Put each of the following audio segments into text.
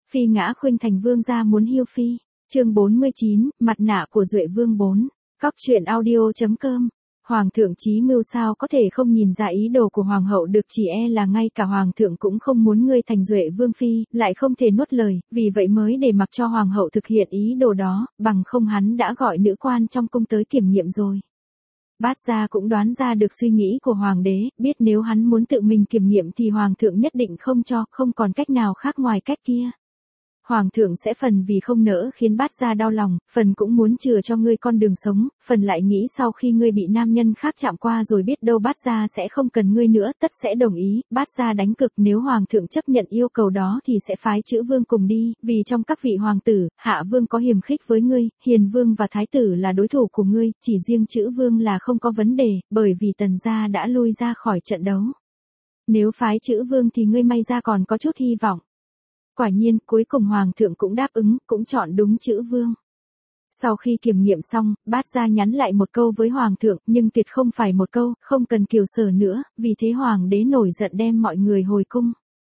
Phi ngã khuynh thành vương gia muốn hiêu phi. Chương 49, mặt nạ của Duệ Vương 4. Cóc truyện audio.com. Hoàng thượng chí mưu sao có thể không nhìn ra ý đồ của hoàng hậu được, chỉ e là ngay cả hoàng thượng cũng không muốn ngươi thành Duệ Vương phi, lại không thể nuốt lời, vì vậy mới để mặc cho hoàng hậu thực hiện ý đồ đó, bằng không hắn đã gọi nữ quan trong cung tới kiểm nghiệm rồi. Bát gia cũng đoán ra được suy nghĩ của hoàng đế, biết nếu hắn muốn tự mình kiểm nghiệm thì hoàng thượng nhất định không cho, không còn cách nào khác ngoài cách kia. Hoàng thượng sẽ phần vì không nỡ khiến Bát gia đau lòng, phần cũng muốn chừa cho ngươi con đường sống, phần lại nghĩ sau khi ngươi bị nam nhân khác chạm qua rồi biết đâu Bát gia sẽ không cần ngươi nữa, tất sẽ đồng ý. Bát gia đánh cực, nếu hoàng thượng chấp nhận yêu cầu đó thì sẽ phái Chữ Vương cùng đi, vì trong các vị hoàng tử, Hạ Vương có hiềm khích với ngươi, Hiền Vương và Thái tử là đối thủ của ngươi, chỉ riêng Chữ Vương là không có vấn đề, bởi vì Tần gia đã lui ra khỏi trận đấu. Nếu phái Chữ Vương thì ngươi may ra còn có chút hy vọng. Quả nhiên, cuối cùng hoàng thượng cũng đáp ứng, cũng chọn đúng Chữ Vương. Sau khi kiểm nghiệm xong, Bát gia nhắn lại một câu với hoàng thượng, nhưng tuyệt không phải một câu, không cần Kiều Sở nữa, vì thế hoàng đế nổi giận đem mọi người hồi cung.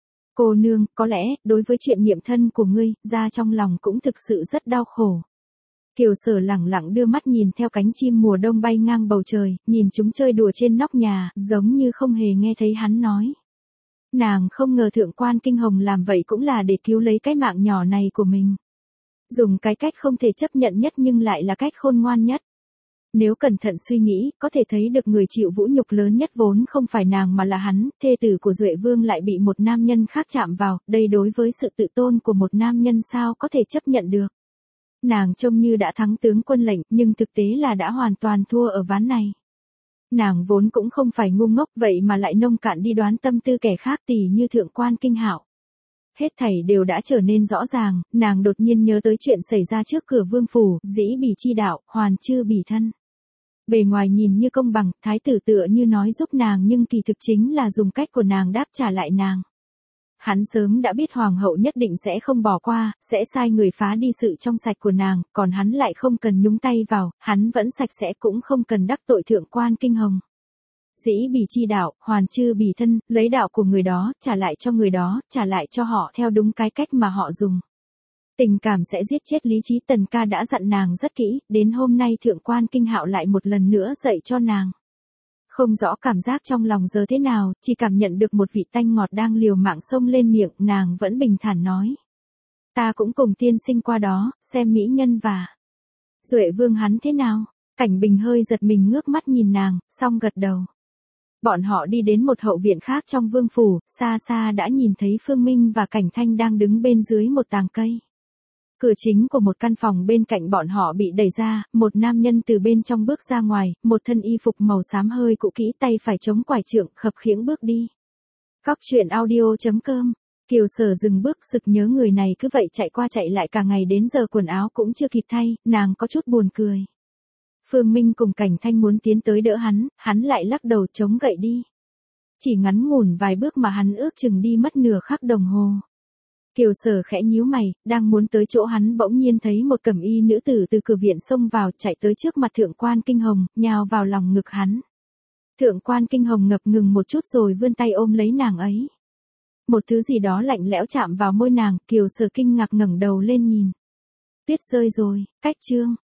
Cô nương, có lẽ, đối với chuyện nghiệm thân của ngươi, gia trong lòng cũng thực sự rất đau khổ. Kiều Sở lẳng lặng đưa mắt nhìn theo cánh chim mùa đông bay ngang bầu trời, nhìn chúng chơi đùa trên nóc nhà, giống như không hề nghe thấy hắn nói. Nàng không ngờ thượng quan Kinh Hồng làm vậy cũng là để cứu lấy cái mạng nhỏ này của mình. Dùng cái cách không thể chấp nhận nhất nhưng lại là cách khôn ngoan nhất. Nếu cẩn thận suy nghĩ, có thể thấy được người chịu vũ nhục lớn nhất vốn không phải nàng mà là hắn, thê tử của Duệ Vương lại bị một nam nhân khác chạm vào, đây đối với sự tự tôn của một nam nhân sao có thể chấp nhận được. Nàng trông như đã thắng tướng quân lệnh, nhưng thực tế là đã hoàn toàn thua ở ván này. Nàng vốn cũng không phải ngu ngốc vậy mà lại nông cạn đi đoán tâm tư kẻ khác tỉ như thượng quan Kinh Hạo. Hết thảy đều đã trở nên rõ ràng, nàng đột nhiên nhớ tới chuyện xảy ra trước cửa vương phủ, dĩ bỉ chi đạo, hoàn chư bỉ thân. Bề ngoài nhìn như công bằng, thái tử tựa như nói giúp nàng nhưng kỳ thực chính là dùng cách của nàng đáp trả lại nàng. Hắn sớm đã biết hoàng hậu nhất định sẽ không bỏ qua, sẽ sai người phá đi sự trong sạch của nàng, còn hắn lại không cần nhúng tay vào, hắn vẫn sạch sẽ cũng không cần đắc tội thượng quan Kinh Hồng. Dĩ bỉ chi đạo, hoàn chư bỉ thân, lấy đạo của người đó, trả lại cho người đó, trả lại cho họ theo đúng cái cách mà họ dùng. Tình cảm sẽ giết chết lý trí, Tần ca đã dặn nàng rất kỹ, đến hôm nay thượng quan Kinh Hạo lại một lần nữa dạy cho nàng. Không rõ cảm giác trong lòng giờ thế nào, chỉ cảm nhận được một vị tanh ngọt đang liều mạng xông lên miệng, nàng vẫn bình thản nói. Ta cũng cùng tiên sinh qua đó, xem mỹ nhân và Duệ Vương hắn thế nào. Cảnh Bình hơi giật mình ngước mắt nhìn nàng, xong gật đầu. Bọn họ đi đến một hậu viện khác trong vương phủ, xa xa đã nhìn thấy Phương Minh và Cảnh Thanh đang đứng bên dưới một tàng cây. Cửa chính của một căn phòng bên cạnh bọn họ bị đẩy ra, một nam nhân từ bên trong bước ra ngoài, một thân y phục màu xám hơi cũ kỹ, tay phải chống quải trượng, khập khiễng bước đi. Cóc truyện audio.com. Kiều Sở dừng bước, sực nhớ người này cứ vậy chạy qua chạy lại cả ngày đến giờ quần áo cũng chưa kịp thay, nàng có chút buồn cười. Phương Minh cùng Cảnh Thanh muốn tiến tới đỡ hắn lại lắc đầu chống gậy đi. Chỉ ngắn ngủn vài bước mà hắn ước chừng đi mất nửa khắc đồng hồ. Kiều Sở khẽ nhíu mày, đang muốn tới chỗ hắn bỗng nhiên thấy một cẩm y nữ tử từ cửa viện xông vào, chạy tới trước mặt thượng quan Kinh Hồng, nhào vào lòng ngực hắn. Thượng quan Kinh Hồng ngập ngừng một chút rồi vươn tay ôm lấy nàng ấy. Một thứ gì đó lạnh lẽo chạm vào môi nàng, Kiều Sở kinh ngạc ngẩng đầu lên nhìn. Tuyết rơi rồi, cách chương.